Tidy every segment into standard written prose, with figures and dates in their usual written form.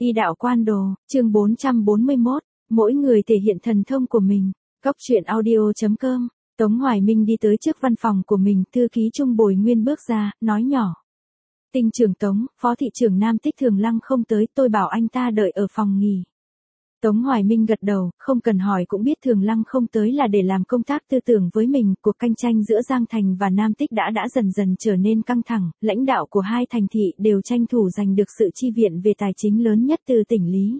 Y đạo quan đồ, chương 441, mỗi người thể hiện thần thông của mình. Góc truyện audio.com. Tống Hoài Minh đi tới trước văn phòng của mình, thư ký Trung Bồi Nguyên bước ra, nói nhỏ. Tinh trưởng Tống, phó thị trưởng Nam Tích Thường Lăng không tới, tôi bảo anh ta đợi ở phòng nghỉ. Tống Hoài Minh gật đầu, không cần hỏi cũng biết Thường Lăng không tới là để làm công tác tư tưởng với mình. Cuộc cạnh tranh giữa Giang Thành và Nam Tích đã dần dần trở nên căng thẳng, lãnh đạo của hai thành thị đều tranh thủ giành được sự chi viện về tài chính lớn nhất từ tỉnh Lý.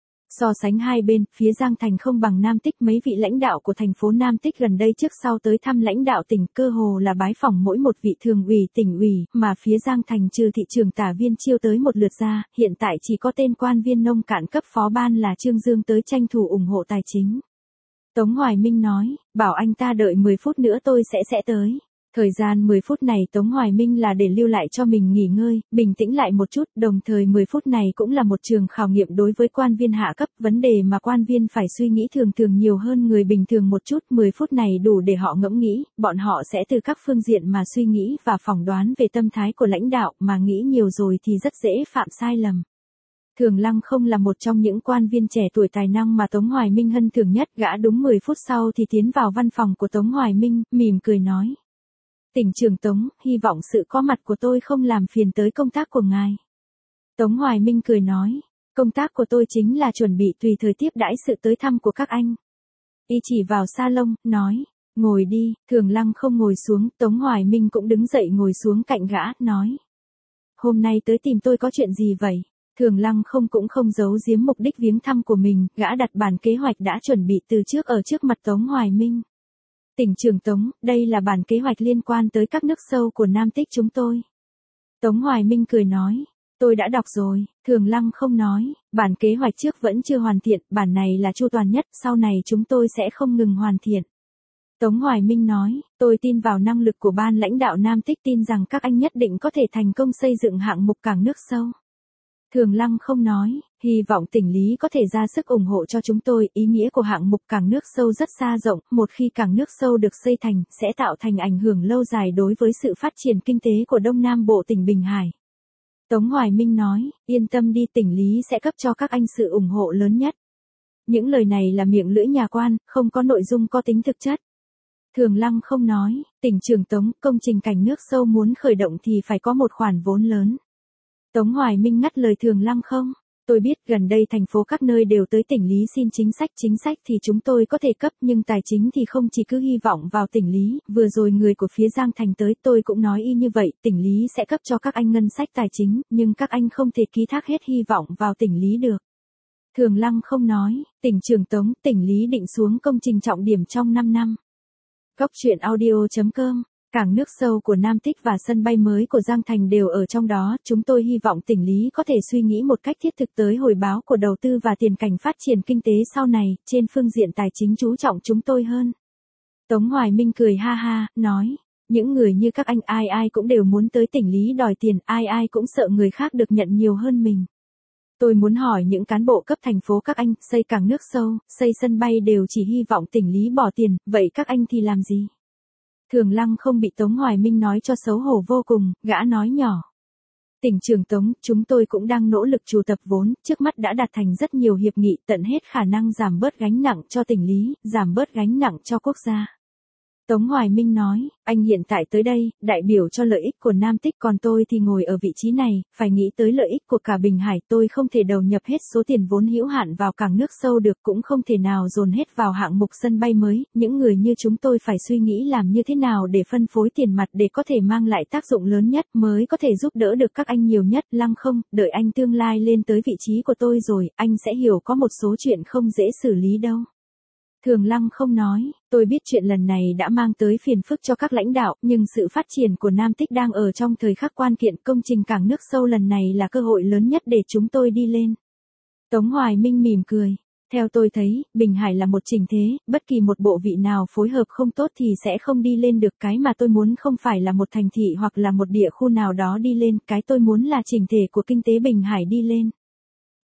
So sánh hai bên, phía Giang Thành không bằng Nam Tích, mấy vị lãnh đạo của thành phố Nam Tích gần đây trước sau tới thăm lãnh đạo tỉnh, cơ hồ là bái phỏng mỗi một vị thường ủy tỉnh ủy, mà phía Giang Thành trừ thị trưởng Tả Viên Chiêu tới một lượt ra, hiện tại chỉ có tên quan viên nông cạn cấp phó ban là Trương Dương tới tranh thủ ủng hộ tài chính. Tống Hoài Minh nói, bảo anh ta đợi 10 phút nữa tôi sẽ tới. Thời gian 10 phút này Tống Hoài Minh là để lưu lại cho mình nghỉ ngơi, bình tĩnh lại một chút, đồng thời 10 phút này cũng là một trường khảo nghiệm đối với quan viên hạ cấp, vấn đề mà quan viên phải suy nghĩ thường nhiều hơn người bình thường một chút, 10 phút này đủ để họ ngẫm nghĩ, bọn họ sẽ từ các phương diện mà suy nghĩ và phỏng đoán về tâm thái của lãnh đạo, mà nghĩ nhiều rồi thì rất dễ phạm sai lầm. Thường Lăng không là một trong những quan viên trẻ tuổi tài năng mà Tống Hoài Minh hân thường nhất, gã đúng 10 phút sau thì tiến vào văn phòng của Tống Hoài Minh, mỉm cười nói. Tỉnh trưởng Tống, hy vọng sự có mặt của tôi không làm phiền tới công tác của ngài. Tống Hoài Minh cười nói, công tác của tôi chính là chuẩn bị tùy thời tiếp đãi sự tới thăm của các anh. Y chỉ vào salon, nói, ngồi đi. Thường Lăng không ngồi xuống, Tống Hoài Minh cũng đứng dậy ngồi xuống cạnh gã, nói. Hôm nay tới tìm tôi có chuyện gì vậy? Thường Lăng cũng không giấu giếm mục đích viếng thăm của mình, gã đặt bản kế hoạch đã chuẩn bị từ trước ở trước mặt Tống Hoài Minh. Tỉnh trưởng Tống, đây là bản kế hoạch liên quan tới các nước sâu của Nam Tích chúng tôi. Tống Hoài Minh cười nói, tôi đã đọc rồi. Thường Lăng không nói, bản kế hoạch trước vẫn chưa hoàn thiện, bản này là chu toàn nhất, sau này chúng tôi sẽ không ngừng hoàn thiện. Tống Hoài Minh nói, tôi tin vào năng lực của ban lãnh đạo Nam Tích, tin rằng các anh nhất định có thể thành công xây dựng hạng mục cảng nước sâu. Thường Lăng không nói, hy vọng tỉnh Lý có thể ra sức ủng hộ cho chúng tôi, ý nghĩa của hạng mục cảng nước sâu rất xa rộng, một khi cảng nước sâu được xây thành, sẽ tạo thành ảnh hưởng lâu dài đối với sự phát triển kinh tế của Đông Nam Bộ tỉnh Bình Hải. Tống Hoài Minh nói, yên tâm đi, tỉnh Lý sẽ cấp cho các anh sự ủng hộ lớn nhất. Những lời này là miệng lưỡi nhà quan, không có nội dung có tính thực chất. Thường Lăng không nói, tỉnh trưởng Tống, công trình cảng nước sâu muốn khởi động thì phải có một khoản vốn lớn. Tống Hoài Minh ngắt lời Thường Lăng không, tôi biết gần đây thành phố các nơi đều tới tỉnh Lý xin chính sách thì chúng tôi có thể cấp, nhưng tài chính thì không chỉ cứ hy vọng vào tỉnh Lý, vừa rồi người của phía Giang Thành tới tôi cũng nói y như vậy, tỉnh Lý sẽ cấp cho các anh ngân sách tài chính, nhưng các anh không thể ký thác hết hy vọng vào tỉnh Lý được. Thường Lăng không nói, tỉnh trưởng Tống, tỉnh Lý định xuống công trình trọng điểm trong 5 năm. Góc truyện audio.com. Cảng nước sâu của Nam Tích và sân bay mới của Giang Thành đều ở trong đó, chúng tôi hy vọng tỉnh Lý có thể suy nghĩ một cách thiết thực tới hồi báo của đầu tư và tiền cảnh phát triển kinh tế sau này, trên phương diện tài chính chú trọng chúng tôi hơn. Tống Hoài Minh cười ha ha, nói, những người như các anh ai cũng đều muốn tới tỉnh Lý đòi tiền, ai cũng sợ người khác được nhận nhiều hơn mình. Tôi muốn hỏi những cán bộ cấp thành phố các anh, xây cảng nước sâu, xây sân bay đều chỉ hy vọng tỉnh Lý bỏ tiền, vậy các anh thì làm gì? Thường Lăng không bị Tống Hoài Minh nói cho xấu hổ vô cùng, gã nói nhỏ. Tỉnh trưởng Tống, chúng tôi cũng đang nỗ lực trù tập vốn, trước mắt đã đạt thành rất nhiều hiệp nghị, tận hết khả năng giảm bớt gánh nặng cho tỉnh Lý, giảm bớt gánh nặng cho quốc gia. Tống Hoài Minh nói, anh hiện tại tới đây, đại biểu cho lợi ích của Nam Tích, còn tôi thì ngồi ở vị trí này, phải nghĩ tới lợi ích của cả Bình Hải, tôi không thể đầu nhập hết số tiền vốn hữu hạn vào cảng nước sâu được, cũng không thể nào dồn hết vào hạng mục sân bay mới, những người như chúng tôi phải suy nghĩ làm như thế nào để phân phối tiền mặt để có thể mang lại tác dụng lớn nhất, mới có thể giúp đỡ được các anh nhiều nhất. Lăng không, đợi anh tương lai lên tới vị trí của tôi rồi, anh sẽ hiểu có một số chuyện không dễ xử lý đâu. Thường Lăng không nói, tôi biết chuyện lần này đã mang tới phiền phức cho các lãnh đạo, nhưng sự phát triển của Nam Tích đang ở trong thời khắc quan kiện, công trình cảng nước sâu lần này là cơ hội lớn nhất để chúng tôi đi lên. Tống Hoài Minh mỉm cười, theo tôi thấy, Bình Hải là một chỉnh thế, bất kỳ một bộ vị nào phối hợp không tốt thì sẽ không đi lên được, cái mà tôi muốn không phải là một thành thị hoặc là một địa khu nào đó đi lên, cái tôi muốn là chỉnh thể của kinh tế Bình Hải đi lên.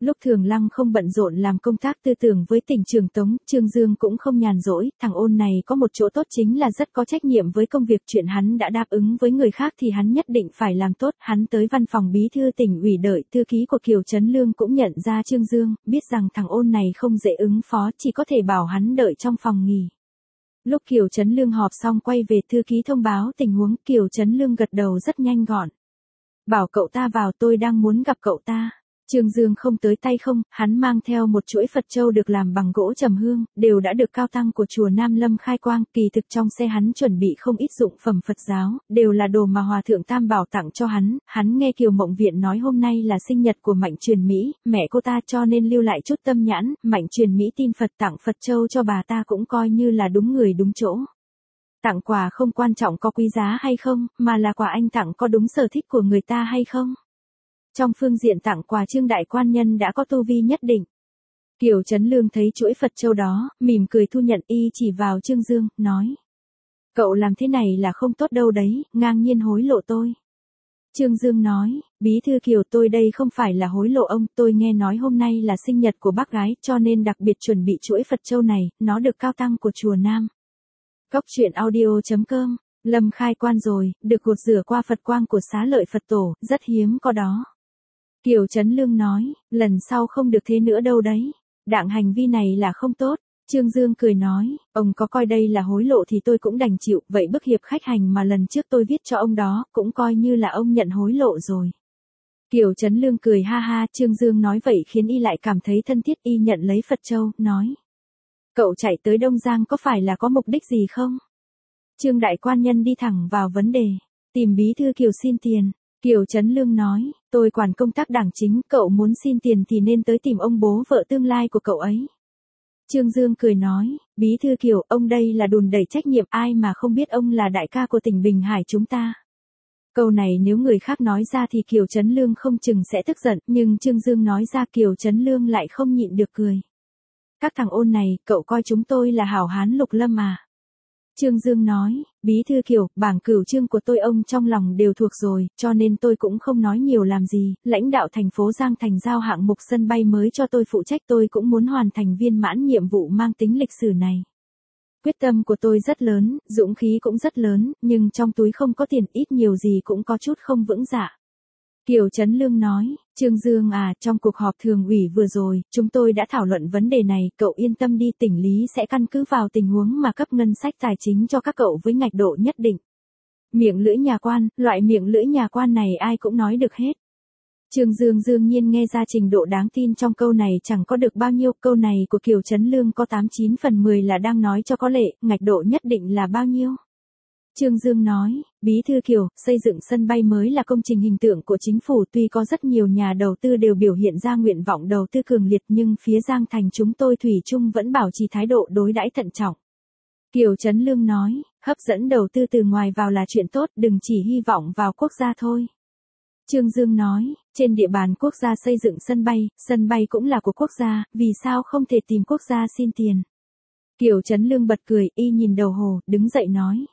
Lúc Thường Lăng không bận rộn làm công tác tư tưởng với tỉnh trưởng Tống, Trương Dương cũng không nhàn rỗi, thằng ôn này có một chỗ tốt chính là rất có trách nhiệm với công việc, chuyện hắn đã đáp ứng với người khác thì hắn nhất định phải làm tốt. Hắn tới văn phòng bí thư tỉnh ủy đợi thư ký của Kiều Trấn Lương cũng nhận ra Trương Dương, biết rằng thằng ôn này không dễ ứng phó, chỉ có thể bảo hắn đợi trong phòng nghỉ. Lúc Kiều Trấn Lương họp xong quay về, thư ký thông báo tình huống, Kiều Trấn Lương gật đầu rất nhanh gọn. Bảo cậu ta vào, tôi đang muốn gặp cậu ta. Trương Dương không tới tay không, hắn mang theo một chuỗi Phật châu được làm bằng gỗ trầm hương, đều đã được cao tăng của chùa Nam Lâm khai quang, kỳ thực trong xe hắn chuẩn bị không ít dụng phẩm Phật giáo, đều là đồ mà Hòa Thượng Tam Bảo tặng cho hắn nghe Kiều Mộng Viện nói hôm nay là sinh nhật của Mạnh Truyền Mỹ, mẹ cô ta cho nên lưu lại chút tâm nhãn, Mạnh Truyền Mỹ tin Phật tặng Phật châu cho bà ta cũng coi như là đúng người đúng chỗ. Tặng quà không quan trọng có quý giá hay không, mà là quà anh tặng có đúng sở thích của người ta hay không. Trong phương diện tặng quà, Trương đại quan nhân đã có tu vi nhất định. Kiều Trấn Lương thấy chuỗi Phật châu đó, mỉm cười thu nhận, y chỉ vào Trương Dương, nói. Cậu làm thế này là không tốt đâu đấy, ngang nhiên hối lộ tôi. Trương Dương nói, bí thư Kiều, tôi đây không phải là hối lộ ông, tôi nghe nói hôm nay là sinh nhật của bác gái, cho nên đặc biệt chuẩn bị chuỗi Phật châu này, nó được cao tăng của chùa Nam. Cóc truyện audio.com, Lâm khai quan rồi, được gột rửa qua Phật quang của Xá Lợi Phật Tổ, rất hiếm có đó. Kiều Trấn Lương nói, lần sau không được thế nữa đâu đấy. Đặng hành vi này là không tốt. Trương Dương cười nói, ông có coi đây là hối lộ thì tôi cũng đành chịu, vậy bức hiệp khách hành mà lần trước tôi viết cho ông đó, cũng coi như là ông nhận hối lộ rồi. Kiều Trấn Lương cười ha ha, Trương Dương nói vậy khiến y lại cảm thấy thân thiết, y nhận lấy Phật châu, nói. Cậu chạy tới Đông Giang có phải là có mục đích gì không? Trương đại quan nhân đi thẳng vào vấn đề, tìm bí thư Kiều xin tiền. Kiều Trấn Lương nói, tôi quản công tác đảng chính, cậu muốn xin tiền thì nên tới tìm ông bố vợ tương lai của cậu ấy. Trương Dương cười nói, bí thư Kiều, ông đây là đùn đẩy trách nhiệm, ai mà không biết ông là đại ca của tỉnh Bình Hải chúng ta. Câu này nếu người khác nói ra thì Kiều Trấn Lương không chừng sẽ tức giận, nhưng Trương Dương nói ra Kiều Trấn Lương lại không nhịn được cười. Các thằng ôn này, cậu coi chúng tôi là hảo hán lục lâm à? Trương Dương nói, bí thư Kiều, bảng cửu chương của tôi ông trong lòng đều thuộc rồi, cho nên tôi cũng không nói nhiều làm gì, lãnh đạo thành phố Giang Thành giao hạng mục sân bay mới cho tôi phụ trách, tôi cũng muốn hoàn thành viên mãn nhiệm vụ mang tính lịch sử này. Quyết tâm của tôi rất lớn, dũng khí cũng rất lớn, nhưng trong túi không có tiền, ít nhiều gì cũng có chút không vững dạ. Kiều Trấn Lương nói, Trương Dương à, trong cuộc họp thường ủy vừa rồi, chúng tôi đã thảo luận vấn đề này, cậu yên tâm đi, tỉnh lý sẽ căn cứ vào tình huống mà cấp ngân sách tài chính cho các cậu với ngạch độ nhất định. Miệng lưỡi nhà quan, loại miệng lưỡi nhà quan này ai cũng nói được hết. Trương Dương đương nhiên nghe ra trình độ đáng tin trong câu này chẳng có được bao nhiêu, câu này của Kiều Trấn Lương có 89/10 là đang nói cho có lệ, ngạch độ nhất định là bao nhiêu. Trương Dương nói, bí thư Kiều, xây dựng sân bay mới là công trình hình tượng của chính phủ, tuy có rất nhiều nhà đầu tư đều biểu hiện ra nguyện vọng đầu tư cường liệt nhưng phía Giang Thành chúng tôi thủy chung vẫn bảo trì thái độ đối đãi thận trọng. Kiều Trấn Lương nói, hấp dẫn đầu tư từ ngoài vào là chuyện tốt, đừng chỉ hy vọng vào quốc gia thôi. Trương Dương nói, trên địa bàn quốc gia xây dựng sân bay cũng là của quốc gia, vì sao không thể tìm quốc gia xin tiền. Kiều Trấn Lương bật cười, y nhìn đồng hồ, đứng dậy nói.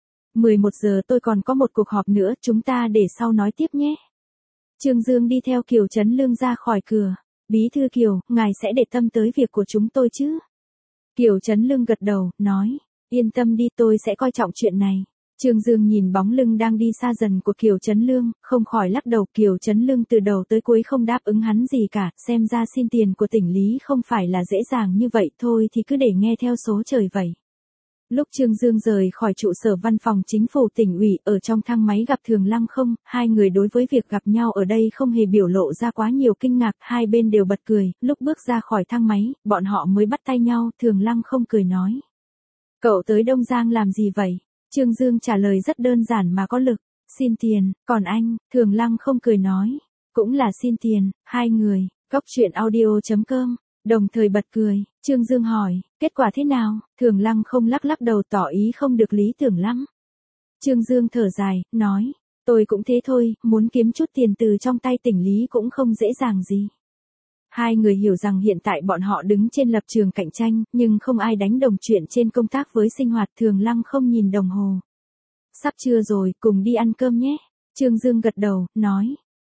11 giờ tôi còn có một cuộc họp nữa, chúng ta để sau nói tiếp nhé. Trương Dương đi theo Kiều Trấn Lương ra khỏi cửa. Bí thư Kiều, ngài sẽ để tâm tới việc của chúng tôi chứ? Kiều Trấn Lương gật đầu, nói, yên tâm đi, tôi sẽ coi trọng chuyện này. Trương Dương nhìn bóng lưng đang đi xa dần của Kiều Trấn Lương, không khỏi lắc đầu. Kiều Trấn Lương từ đầu tới cuối không đáp ứng hắn gì cả, xem ra xin tiền của tỉnh lý không phải là dễ dàng như vậy, thôi thì cứ để nghe theo số trời vậy. Lúc Trương Dương rời khỏi trụ sở văn phòng chính phủ tỉnh ủy, ở trong thang máy gặp Thường Lăng không, hai người đối với việc gặp nhau ở đây không hề biểu lộ ra quá nhiều kinh ngạc, hai bên đều bật cười, lúc bước ra khỏi thang máy, bọn họ mới bắt tay nhau, Thường Lăng không cười nói. Cậu tới Đông Giang làm gì vậy? Trương Dương trả lời rất đơn giản mà có lực, xin tiền, còn anh, Thường Lăng không cười nói, cũng là xin tiền, hai người, Cóc truyện audio.com. Đồng thời bật cười, Trương Dương hỏi, kết quả thế nào? Thường Lăng không lắc lắc đầu tỏ ý không được lý tưởng lắm. Trương Dương thở dài, nói, tôi cũng thế thôi, muốn kiếm chút tiền từ trong tay tỉnh lý cũng không dễ dàng gì. Hai người hiểu rằng hiện tại bọn họ đứng trên lập trường cạnh tranh, nhưng không ai đánh đồng chuyện trên công tác với sinh hoạt. Thường Lăng không nhìn đồng hồ. Sắp trưa rồi, cùng đi ăn cơm nhé. Trương Dương gật đầu, nói,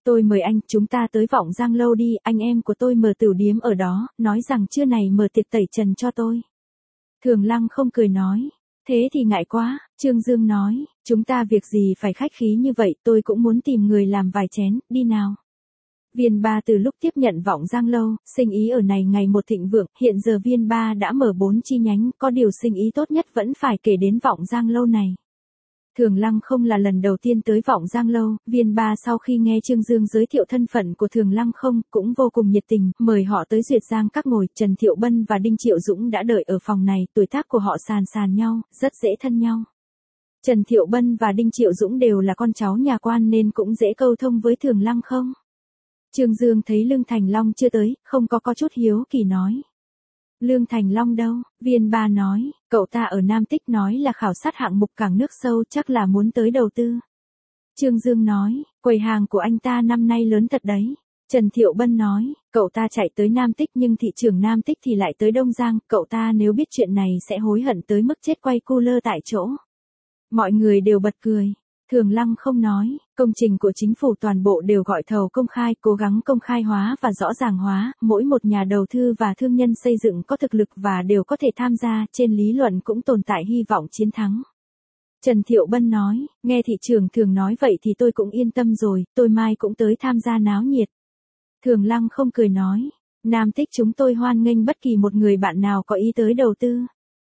Tôi mời anh, chúng ta tới Vọng Giang lâu đi, anh em của tôi mở tửu điếm ở đó, nói rằng trưa này mở tiệc tẩy trần cho tôi. Thường Lăng không cười nói. Thế thì ngại quá, Trương Dương nói, chúng ta việc gì phải khách khí như vậy, tôi cũng muốn tìm người làm vài chén, đi nào. Viên Ba từ lúc tiếp nhận Vọng Giang lâu, sinh ý ở này ngày một thịnh vượng, hiện giờ Viên Ba đã mở 4 chi nhánh, có điều sinh ý tốt nhất vẫn phải kể đến Vọng Giang lâu này. Thường Lăng không là lần đầu tiên tới Vọng Giang lâu, Viên Ba sau khi nghe Trương Dương giới thiệu thân phận của Thường Lăng không, cũng vô cùng nhiệt tình, mời họ tới Duyệt Giang các ngồi, Trần Thiệu Bân và Đinh Triệu Dũng đã đợi ở phòng này, tuổi tác của họ sàn sàn nhau, rất dễ thân nhau. Trần Thiệu Bân và Đinh Triệu Dũng đều là con cháu nhà quan nên cũng dễ câu thông với Thường Lăng không. Trương Dương thấy Lương Thành Long chưa tới, không có chút hiếu kỳ nói. Lương Thành Long đâu? Viên Ba nói, cậu ta ở Nam Tích nói là khảo sát hạng mục cảng nước sâu chắc là muốn tới đầu tư. Trương Dương nói, quầy hàng của anh ta năm nay lớn thật đấy. Trần Thiệu Bân nói, cậu ta chạy tới Nam Tích nhưng thị trường Nam Tích thì lại tới Đông Giang, cậu ta nếu biết chuyện này sẽ hối hận tới mức chết quay cu lơ tại chỗ. Mọi người đều bật cười. Thường Lăng không nói, công trình của chính phủ toàn bộ đều gọi thầu công khai, cố gắng công khai hóa và rõ ràng hóa, mỗi một nhà đầu tư và thương nhân xây dựng có thực lực và đều có thể tham gia, trên lý luận cũng tồn tại hy vọng chiến thắng. Trần Thiệu Bân nói, nghe thị trường Thường nói vậy thì tôi cũng yên tâm rồi, tôi mai cũng tới tham gia náo nhiệt. Thường Lăng không cười nói, Nam Tích chúng tôi hoan nghênh bất kỳ một người bạn nào có ý tới đầu tư.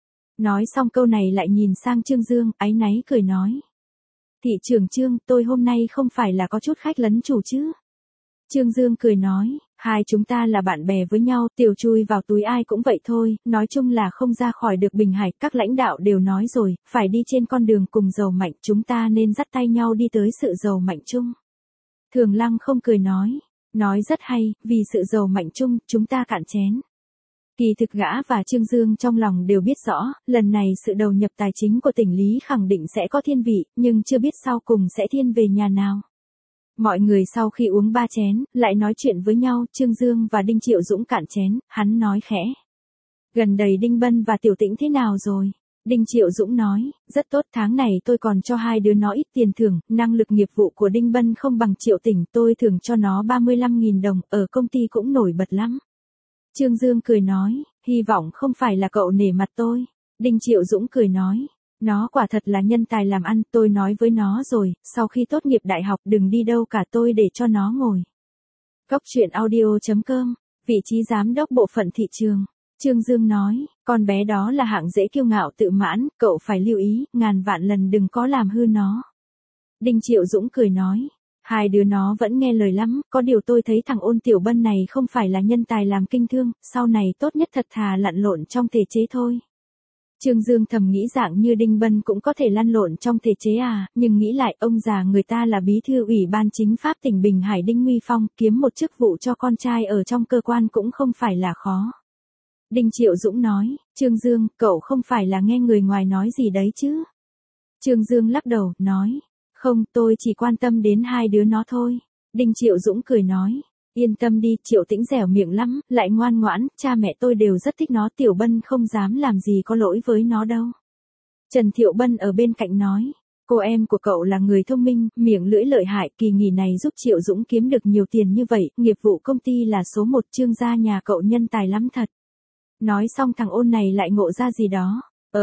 Nói xong câu này lại nhìn sang Trương Dương, áy náy cười nói. Thị trưởng Trương, tôi hôm nay không phải là có chút khách lấn chủ chứ. Trương Dương cười nói, hai chúng ta là bạn bè với nhau, tiểu chui vào túi ai cũng vậy thôi, nói chung là không ra khỏi được Bình Hải, các lãnh đạo đều nói rồi, phải đi trên con đường cùng giàu mạnh, chúng ta nên dắt tay nhau đi tới sự giàu mạnh chung. Thường Lăng không cười nói rất hay, vì sự giàu mạnh chung, chúng ta cạn chén. Kỳ thực gã và Trương Dương trong lòng đều biết rõ, lần này sự đầu nhập tài chính của tỉnh Lý khẳng định sẽ có thiên vị, nhưng chưa biết sau cùng sẽ thiên về nhà nào. Mọi người sau khi uống 3 chén, lại nói chuyện với nhau, Trương Dương và Đinh Triệu Dũng cạn chén, hắn nói khẽ. Gần đây Đinh Bân và Tiểu Tĩnh thế nào rồi? Đinh Triệu Dũng nói, rất tốt, tháng này tôi còn cho hai đứa nó ít tiền thưởng, năng lực nghiệp vụ của Đinh Bân không bằng Triệu Tĩnh, tôi thưởng cho nó 35.000 đồng, ở công ty cũng nổi bật lắm. Trương Dương cười nói, hy vọng không phải là cậu nể mặt tôi. Đinh Triệu Dũng cười nói, nó quả thật là nhân tài làm ăn, tôi nói với nó rồi, sau khi tốt nghiệp đại học đừng đi đâu cả, tôi để cho nó ngồi. Góc truyện audio.com, vị trí giám đốc bộ phận thị trường. Trương Dương nói, con bé đó là hạng dễ kiêu ngạo tự mãn, cậu phải lưu ý, ngàn vạn lần đừng có làm hư nó. Đinh Triệu Dũng cười nói, hai đứa nó vẫn nghe lời lắm, có điều tôi thấy thằng Ôn Tiểu Bân này không phải là nhân tài làm kinh thương, sau này tốt nhất thật thà lặn lộn trong thể chế thôi. Trương Dương thầm nghĩ dạng như Đinh Bân cũng có thể lăn lộn trong thể chế à, nhưng nghĩ lại ông già người ta là bí thư ủy ban chính pháp tỉnh Bình Hải Đinh Nguy Phong, kiếm một chức vụ cho con trai ở trong cơ quan cũng không phải là khó. Đinh Triệu Dũng nói, Trương Dương, cậu không phải là nghe người ngoài nói gì đấy chứ? Trương Dương lắc đầu, nói, không, tôi chỉ quan tâm đến hai đứa nó thôi. Đinh Triệu Dũng cười nói, yên tâm đi, Triệu Tĩnh dẻo miệng lắm, lại ngoan ngoãn, cha mẹ tôi đều rất thích nó, Tiểu Bân không dám làm gì có lỗi với nó đâu. Trần Thiệu Bân ở bên cạnh nói, cô em của cậu là người thông minh, miệng lưỡi lợi hại, kỳ nghỉ này giúp Triệu Dũng kiếm được nhiều tiền như vậy, nghiệp vụ công ty là số 1, Trương gia nhà cậu nhân tài lắm thật. Nói xong thằng Ôn này lại ngộ ra gì đó,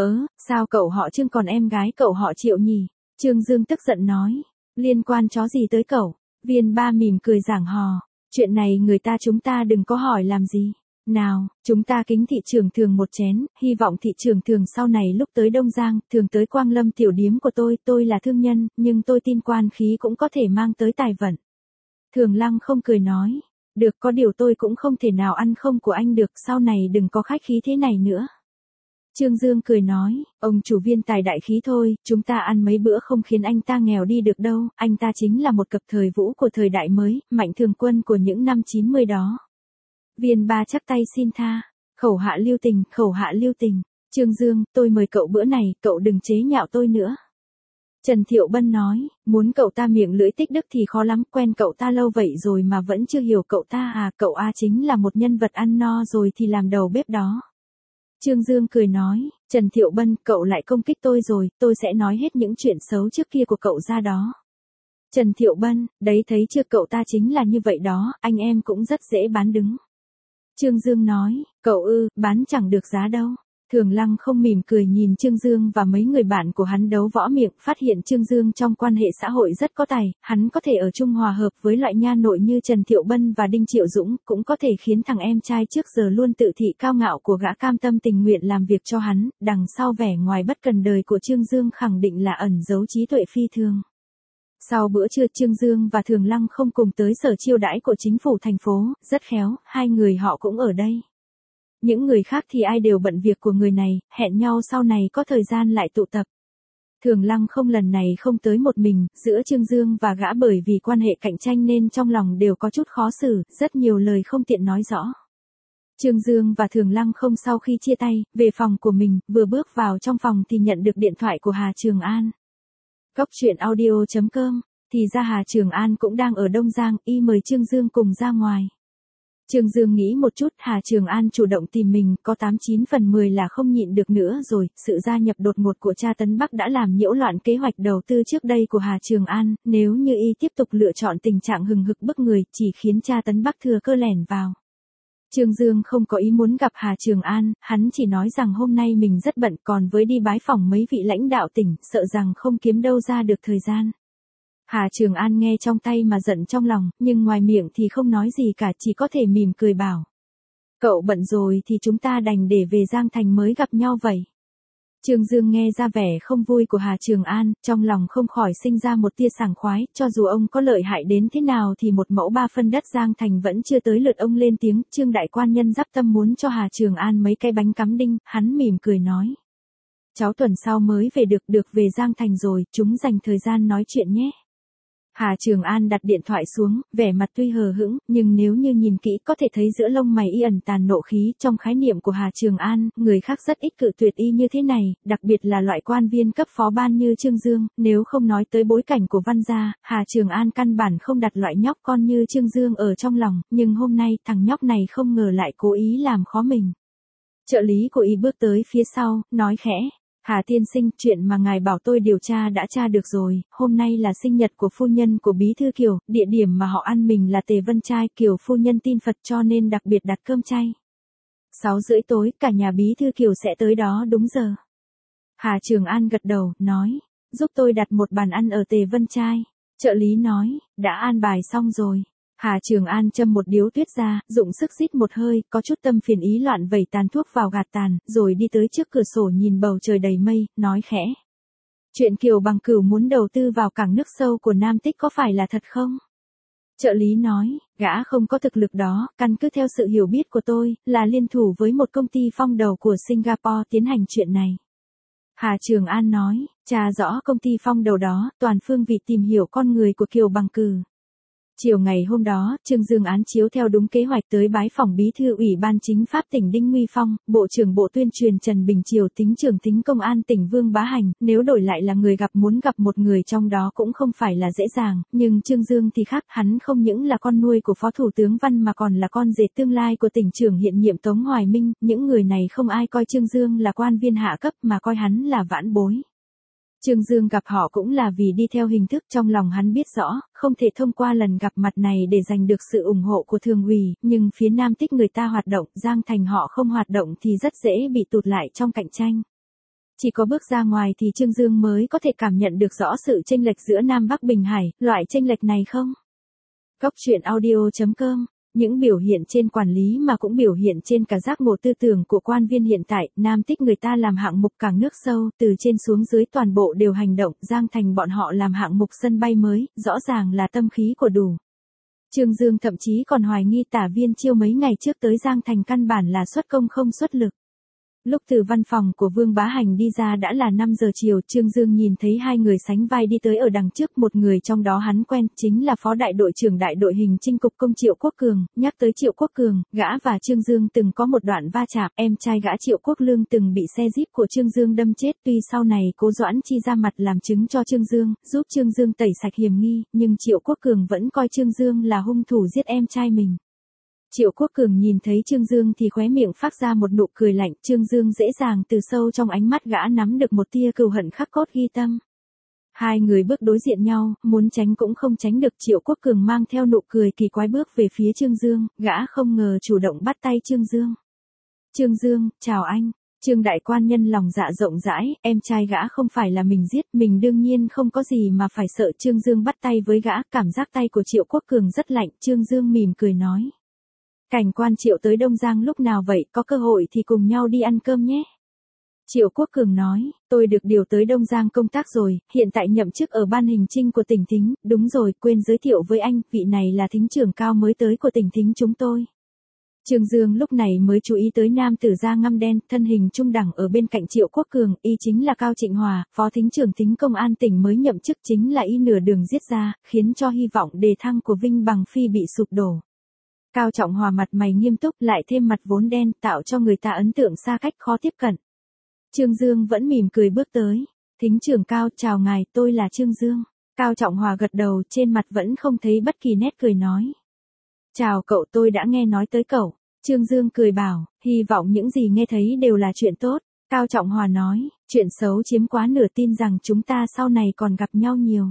sao cậu họ Trương còn em gái cậu họ Triệu nhỉ? Trương Dương tức giận nói, liên quan chó gì tới cậu? Viên Ba mỉm cười giảng hò, chuyện này người ta chúng ta đừng có hỏi làm gì. Nào, chúng ta kính thị trưởng Thường một chén, hy vọng thị trưởng Thường sau này lúc tới Đông Giang, Thường tới Quang Lâm tiểu điếm của tôi là thương nhân, nhưng tôi tin quan khí cũng có thể mang tới tài vận. Thường Lăng không cười nói, được, có điều tôi cũng không thể nào ăn không của anh được, sau này đừng có khách khí thế này nữa. Trương Dương cười nói, ông chủ Viên tài đại khí thôi, chúng ta ăn mấy bữa không khiến anh ta nghèo đi được đâu, anh ta chính là một cặp thời vũ của thời đại mới, Mạnh Thường Quân của những năm 90 đó. Viên Ba chắp tay xin tha, khẩu hạ lưu tình, khẩu hạ lưu tình. Trương Dương, tôi mời cậu bữa này, cậu đừng chế nhạo tôi nữa. Trần Thiệu Bân nói, muốn cậu ta miệng lưỡi tích đức thì khó lắm, quen cậu ta lâu vậy rồi mà vẫn chưa hiểu cậu ta à, cậu chính là một nhân vật ăn no rồi thì làm đầu bếp đó. Trương Dương cười nói, Trần Thiệu Bân, cậu lại công kích tôi rồi, tôi sẽ nói hết những chuyện xấu trước kia của cậu ra đó. Trần Thiệu Bân, đấy thấy chưa, cậu ta chính là như vậy đó, anh em cũng rất dễ bán đứng. Trương Dương nói, cậu bán chẳng được giá đâu. Thường Lăng không mỉm cười nhìn Trương Dương và mấy người bạn của hắn đấu võ miệng, phát hiện Trương Dương trong quan hệ xã hội rất có tài, hắn có thể ở chung hòa hợp với loại nha nội như Trần Thiệu Bân và Đinh Triệu Dũng, cũng có thể khiến thằng em trai trước giờ luôn tự thị cao ngạo của gã cam tâm tình nguyện làm việc cho hắn, đằng sau vẻ ngoài bất cần đời của Trương Dương khẳng định là ẩn giấu trí tuệ phi thường. Sau bữa trưa, Trương Dương và Thường Lăng không cùng tới sở chiêu đãi của chính phủ thành phố, rất khéo, hai người họ cũng ở đây. Những người khác thì ai đều bận việc của người này, hẹn nhau sau này có thời gian lại tụ tập. Thường Lăng không lần này không tới một mình, giữa Trương Dương và gã bởi vì quan hệ cạnh tranh nên trong lòng đều có chút khó xử, rất nhiều lời không tiện nói rõ. Trương Dương và Thường Lăng không sau khi chia tay, về phòng của mình, vừa bước vào trong phòng thì nhận được điện thoại của Hà Trường An. Cóc truyện audio.com, thì ra Hà Trường An cũng đang ở Đông Giang, y mời Trương Dương cùng ra ngoài. Trương Dương nghĩ một chút, Hà Trường An chủ động tìm mình, có 89 phần 10 là không nhịn được nữa rồi, sự gia nhập đột ngột của cha Tấn Bắc đã làm nhiễu loạn kế hoạch đầu tư trước đây của Hà Trường An, nếu như y tiếp tục lựa chọn tình trạng hừng hực bức người, chỉ khiến cha Tấn Bắc thừa cơ lẻn vào. Trương Dương không có ý muốn gặp Hà Trường An, hắn chỉ nói rằng hôm nay mình rất bận, còn với đi bái phỏng mấy vị lãnh đạo tỉnh, sợ rằng không kiếm đâu ra được thời gian. Hà Trường An nghe trong tay mà giận trong lòng, nhưng ngoài miệng thì không nói gì cả, chỉ có thể mỉm cười bảo. Cậu bận rồi thì chúng ta đành để về Giang Thành mới gặp nhau vậy. Trương Dương nghe ra vẻ không vui của Hà Trường An, trong lòng không khỏi sinh ra một tia sảng khoái, cho dù ông có lợi hại đến thế nào thì một mẫu 3 phân đất Giang Thành vẫn chưa tới lượt ông lên tiếng. Trương đại quan nhân dắp tâm muốn cho Hà Trường An mấy cái bánh cắm đinh, hắn mỉm cười nói. Cháu tuần sau mới được về Giang Thành rồi, chúng dành thời gian nói chuyện nhé. Hà Trường An đặt điện thoại xuống, vẻ mặt tuy hờ hững, nhưng nếu như nhìn kỹ có thể thấy giữa lông mày y ẩn tàn nộ khí. Trong khái niệm của Hà Trường An, người khác rất ít cự tuyệt y như thế này, đặc biệt là loại quan viên cấp phó ban như Trương Dương, nếu không nói tới bối cảnh của Văn gia, Hà Trường An căn bản không đặt loại nhóc con như Trương Dương ở trong lòng, nhưng hôm nay thằng nhóc này không ngờ lại cố ý làm khó mình. Trợ lý của y bước tới phía sau, nói khẽ. Hà tiên sinh, chuyện mà ngài bảo tôi điều tra đã tra được rồi, hôm nay là sinh nhật của phu nhân của Bí thư Kiều, địa điểm mà họ ăn mình là Tề Vân Trai, Kiều phu nhân tin Phật cho nên đặc biệt đặt cơm chay. 6:30 tối, cả nhà Bí thư Kiều sẽ tới đó đúng giờ. Hà Trường An gật đầu, nói, giúp tôi đặt một bàn ăn ở Tề Vân Trai. Trợ lý nói, đã an bài xong rồi. Hà Trường An châm một điếu tuyết ra, dụng sức rít một hơi, có chút tâm phiền ý loạn vẩy tàn thuốc vào gạt tàn, rồi đi tới trước cửa sổ nhìn bầu trời đầy mây, nói khẽ. Chuyện Kiều Bằng Cửu muốn đầu tư vào cảng nước sâu của Nam Tích có phải là thật không? Trợ lý nói, gã không có thực lực đó, căn cứ theo sự hiểu biết của tôi, là liên thủ với một công ty phong đầu của Singapore tiến hành chuyện này. Hà Trường An nói, tra rõ công ty phong đầu đó, toàn phương vị tìm hiểu con người của Kiều Bằng Cửu. Chiều ngày hôm đó, Trương Dương án chiếu theo đúng kế hoạch tới bái phỏng Bí thư Ủy ban Chính pháp tỉnh Đinh Nguy Phong, Bộ trưởng Bộ Tuyên truyền Trần Bình Triều, Tính trưởng Tính Công an tỉnh Vương Bá Hành, nếu đổi lại là người gặp muốn gặp một người trong đó cũng không phải là dễ dàng, nhưng Trương Dương thì khác, hắn không những là con nuôi của Phó Thủ tướng Văn mà còn là con rể tương lai của tỉnh trưởng hiện nhiệm Tống Hoài Minh, những người này không ai coi Trương Dương là quan viên hạ cấp mà coi hắn là vãn bối. Trương Dương gặp họ cũng là vì đi theo hình thức, trong lòng hắn biết rõ, không thể thông qua lần gặp mặt này để giành được sự ủng hộ của thường ủy, nhưng phía Nam Tích người ta hoạt động, Giang Thành họ không hoạt động thì rất dễ bị tụt lại trong cạnh tranh. Chỉ có bước ra ngoài thì Trương Dương mới có thể cảm nhận được rõ sự chênh lệch giữa Nam Bắc Bình Hải, loại chênh lệch này không? Cóc truyện audio.com. Những biểu hiện trên quản lý mà cũng biểu hiện trên cả giác ngộ tư tưởng của quan viên hiện tại, Nam Tích người ta làm hạng mục cảng nước sâu, từ trên xuống dưới toàn bộ đều hành động, Giang Thành bọn họ làm hạng mục sân bay mới, rõ ràng là tâm khí của đủ. Trương Dương thậm chí còn hoài nghi Tả Viên Chiêu mấy ngày trước tới Giang Thành căn bản là xuất công không xuất lực. Lúc từ văn phòng của Vương Bá Hành đi ra đã là 5 giờ chiều, Trương Dương nhìn thấy hai người sánh vai đi tới ở đằng trước, một người trong đó hắn quen, chính là Phó Đại đội trưởng Đại đội Hình chinh cục công Triệu Quốc Cường. Nhắc tới Triệu Quốc Cường, gã và Trương Dương từng có một đoạn va chạm, em trai gã Triệu Quốc Lương từng bị xe Jeep của Trương Dương đâm chết, tuy sau này Cố Doãn Chi ra mặt làm chứng cho Trương Dương, giúp Trương Dương tẩy sạch hiểm nghi, nhưng Triệu Quốc Cường vẫn coi Trương Dương là hung thủ giết em trai mình. Triệu Quốc Cường nhìn thấy Trương Dương thì khóe miệng phát ra một nụ cười lạnh, Trương Dương dễ dàng từ sâu trong ánh mắt gã nắm được một tia cừu hận khắc cốt ghi tâm. Hai người bước đối diện nhau, muốn tránh cũng không tránh được. Triệu Quốc Cường mang theo nụ cười kỳ quái bước về phía Trương Dương, gã không ngờ chủ động bắt tay Trương Dương. Trương Dương, chào anh. Trương đại quan nhân lòng dạ rộng rãi, em trai gã không phải là mình giết, mình đương nhiên không có gì mà phải sợ. Trương Dương bắt tay với gã, cảm giác tay của Triệu Quốc Cường rất lạnh. Trương Dương mỉm cười nói. Cảnh quan Triệu tới Đông Giang lúc nào vậy, có cơ hội thì cùng nhau đi ăn cơm nhé. Triệu Quốc Cường nói, tôi được điều tới Đông Giang công tác rồi, hiện tại nhậm chức ở ban hành chinh của tỉnh Thính, đúng rồi, quên giới thiệu với anh, vị này là thính trưởng cao mới tới của tỉnh Thính chúng tôi. Trương Dương lúc này mới chú ý tới nam tử da ngăm đen, thân hình trung đẳng ở bên cạnh Triệu Quốc Cường, y chính là Cao Trịnh Hòa, phó thính trưởng thính công an tỉnh mới nhậm chức, chính là y nửa đường giết ra, khiến cho hy vọng đề thăng của Vinh Bằng Phi bị sụp đổ. Cao Trọng Hòa mặt mày nghiêm túc, lại thêm mặt vốn đen, tạo cho người ta ấn tượng xa cách khó tiếp cận. Trương Dương vẫn mỉm cười bước tới. Thính trưởng Cao, chào ngài, tôi là Trương Dương. Cao Trọng Hòa gật đầu, trên mặt vẫn không thấy bất kỳ nét cười nói. Chào cậu, tôi đã nghe nói tới cậu. Trương Dương cười bảo, hy vọng những gì nghe thấy đều là chuyện tốt. Cao Trọng Hòa nói, chuyện xấu chiếm quá nửa, tin rằng chúng ta sau này còn gặp nhau nhiều.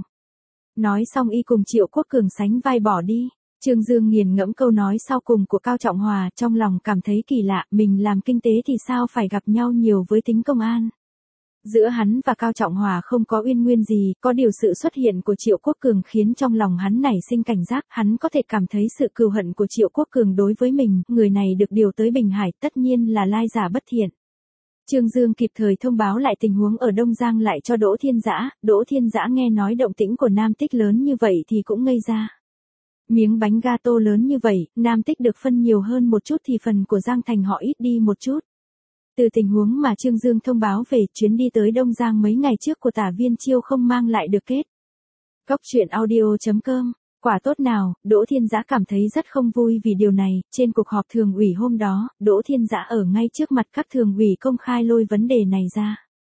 Nói xong y cùng Triệu Quốc Cường sánh vai bỏ đi. Trương Dương nghiền ngẫm câu nói sau cùng của Cao Trọng Hòa, trong lòng cảm thấy kỳ lạ, mình làm kinh tế thì sao phải gặp nhau nhiều với tính công an. Giữa hắn và Cao Trọng Hòa không có uyên nguyên gì, có điều sự xuất hiện của Triệu Quốc Cường khiến trong lòng hắn nảy sinh cảnh giác, hắn có thể cảm thấy sự cừu hận của Triệu Quốc Cường đối với mình, người này được điều tới Bình Hải tất nhiên là lai giả bất thiện. Trương Dương kịp thời thông báo lại tình huống ở Đông Giang lại cho Đỗ Thiên Dã. Đỗ Thiên Dã nghe nói động tĩnh của Nam Tích lớn như vậy thì cũng ngây ra. Miếng bánh gato lớn như vậy, Nam Tích được phân nhiều hơn một chút thì phần của Giang Thành họ ít đi một chút. Từ tình huống mà Trương Dương thông báo về, chuyến đi tới Đông Giang mấy ngày trước của Tả Viên Chiêu không mang lại được kết. Góc truyện audio.com. Quả tốt nào, Đỗ Thiên Dã cảm thấy rất không vui vì điều này. Trên cuộc họp thường ủy hôm đó, Đỗ Thiên Dã ở ngay trước mặt các thường ủy công khai lôi vấn đề này ra.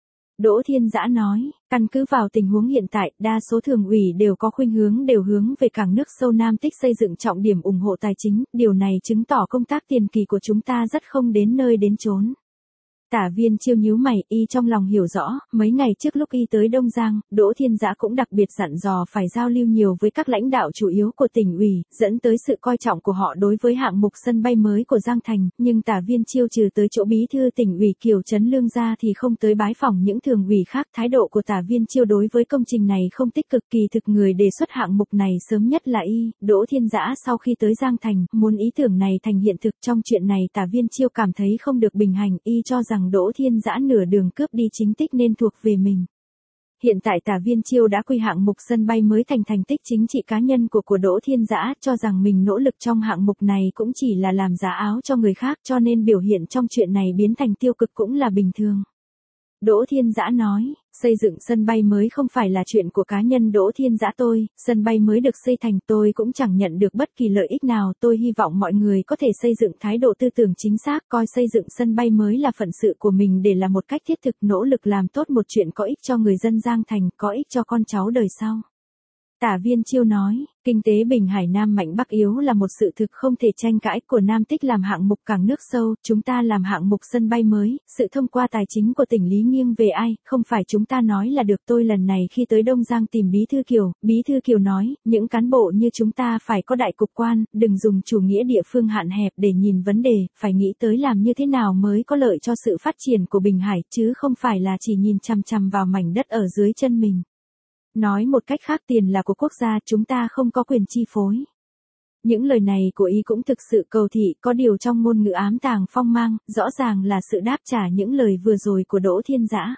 Đỗ Thiên Dã nói, căn cứ vào tình huống hiện tại, đa số thường ủy đều có khuynh hướng đều hướng về cảng nước sâu Nam Tích xây dựng trọng điểm ủng hộ tài chính, điều này chứng tỏ công tác tiền kỳ của chúng ta rất không đến nơi đến chốn. Tả Viên Chiêu nhíu mày, y trong lòng hiểu rõ, mấy ngày trước lúc y tới Đông Giang, Đỗ Thiên Dã cũng đặc biệt dặn dò phải giao lưu nhiều với các lãnh đạo chủ yếu của tỉnh ủy, dẫn tới sự coi trọng của họ đối với hạng mục sân bay mới của Giang Thành, nhưng Tả Viên Chiêu trừ tới chỗ bí thư tỉnh ủy Kiều Trấn Lương ra thì không tới bái phỏng những thường ủy khác. Thái độ của Tả Viên Chiêu đối với công trình này không tích cực, kỳ thực người đề xuất hạng mục này sớm nhất là y. Đỗ Thiên Dã sau khi tới Giang Thành, muốn ý tưởng này thành hiện thực. Trong chuyện này Tả Viên Chiêu cảm thấy không được bình hành, y cho rằng Đỗ Thiên Dã nửa đường cướp đi chính tích nên thuộc về mình. Hiện tại Tả Viên Chiêu đã quy hạng mục sân bay mới thành thành tích chính trị cá nhân của Đỗ Thiên Dã, cho rằng mình nỗ lực trong hạng mục này cũng chỉ là làm giá áo cho người khác, cho nên biểu hiện trong chuyện này biến thành tiêu cực cũng là bình thường. Đỗ Thiên Dã nói, xây dựng sân bay mới không phải là chuyện của cá nhân Đỗ Thiên Dã tôi, sân bay mới được xây thành tôi cũng chẳng nhận được bất kỳ lợi ích nào, tôi hy vọng mọi người có thể xây dựng thái độ tư tưởng chính xác, coi xây dựng sân bay mới là phận sự của mình để làm một cách thiết thực, nỗ lực làm tốt một chuyện có ích cho người dân Giang Thành, có ích cho con cháu đời sau. Tả Viên Chiêu nói, kinh tế Bình Hải Nam mạnh Bắc yếu là một sự thực không thể tranh cãi, của Nam Tích làm hạng mục cảng nước sâu, chúng ta làm hạng mục sân bay mới, sự thông qua tài chính của tỉnh Lý nghiêng về ai, không phải chúng ta nói là được. Tôi lần này khi tới Đông Giang tìm Bí thư Kiều nói, những cán bộ như chúng ta phải có đại cục quan, đừng dùng chủ nghĩa địa phương hạn hẹp để nhìn vấn đề, phải nghĩ tới làm như thế nào mới có lợi cho sự phát triển của Bình Hải, chứ không phải là chỉ nhìn chằm chằm vào mảnh đất ở dưới chân mình. Nói một cách khác, tiền là của quốc gia, chúng ta không có quyền chi phối. Những lời này của y cũng thực sự cầu thị, có điều trong ngôn ngữ ám tàng phong mang, rõ ràng là sự đáp trả những lời vừa rồi của Đỗ Thiên Dã.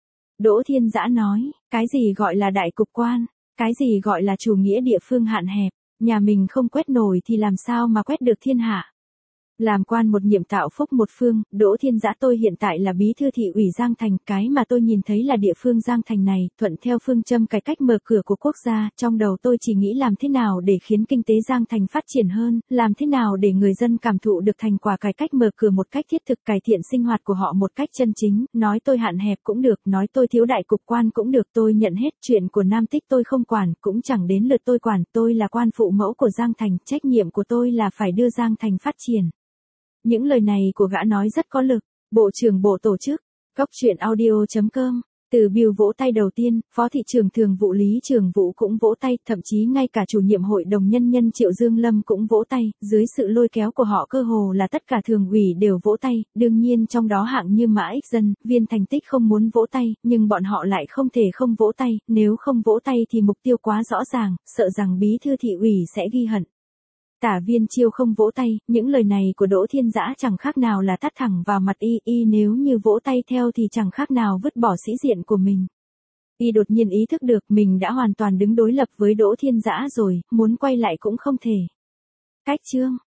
Đỗ Thiên Dã nói, cái gì gọi là đại cục quan, cái gì gọi là chủ nghĩa địa phương hạn hẹp, nhà mình không quét nổi thì làm sao mà quét được thiên hạ. Làm quan một nhiệm tạo phúc một phương, Đỗ Thiên Dã tôi hiện tại là bí thư thị ủy Giang Thành, cái mà tôi nhìn thấy là địa phương Giang Thành này, thuận theo phương châm cải cách mở cửa của quốc gia, trong đầu tôi chỉ nghĩ làm thế nào để khiến kinh tế Giang Thành phát triển hơn, làm thế nào để người dân cảm thụ được thành quả cải cách mở cửa một cách thiết thực, cải thiện sinh hoạt của họ một cách chân chính, nói tôi hạn hẹp cũng được, nói tôi thiếu đại cục quan cũng được, tôi nhận hết, chuyện của Nam Tích tôi không quản, cũng chẳng đến lượt tôi quản, tôi là quan phụ mẫu của Giang Thành, trách nhiệm của tôi là phải đưa Giang Thành phát triển. Những lời này của gã nói rất có lực. Bộ trưởng Bộ Tổ chức. Góc truyện audio.com. Từ Bill vỗ tay đầu tiên, Phó thị trưởng thường vụ Lý Trường Vũ cũng vỗ tay, thậm chí ngay cả chủ nhiệm hội đồng nhân dân Triệu Dương Lâm cũng vỗ tay, dưới sự lôi kéo của họ cơ hồ là tất cả thường ủy đều vỗ tay, đương nhiên trong đó hạng như Mã Ích Dân, Viên Thành Tích không muốn vỗ tay, nhưng bọn họ lại không thể không vỗ tay, nếu không vỗ tay thì mục tiêu quá rõ ràng, sợ rằng bí thư thị ủy sẽ ghi hận. Tả Viên Chiêu không vỗ tay, những lời này của Đỗ Thiên Dã chẳng khác nào là tát thẳng vào mặt y nếu như vỗ tay theo thì chẳng khác nào vứt bỏ sĩ diện của mình. Y đột nhiên ý thức được mình đã hoàn toàn đứng đối lập với Đỗ Thiên Dã rồi, muốn quay lại cũng không thể. Cách chương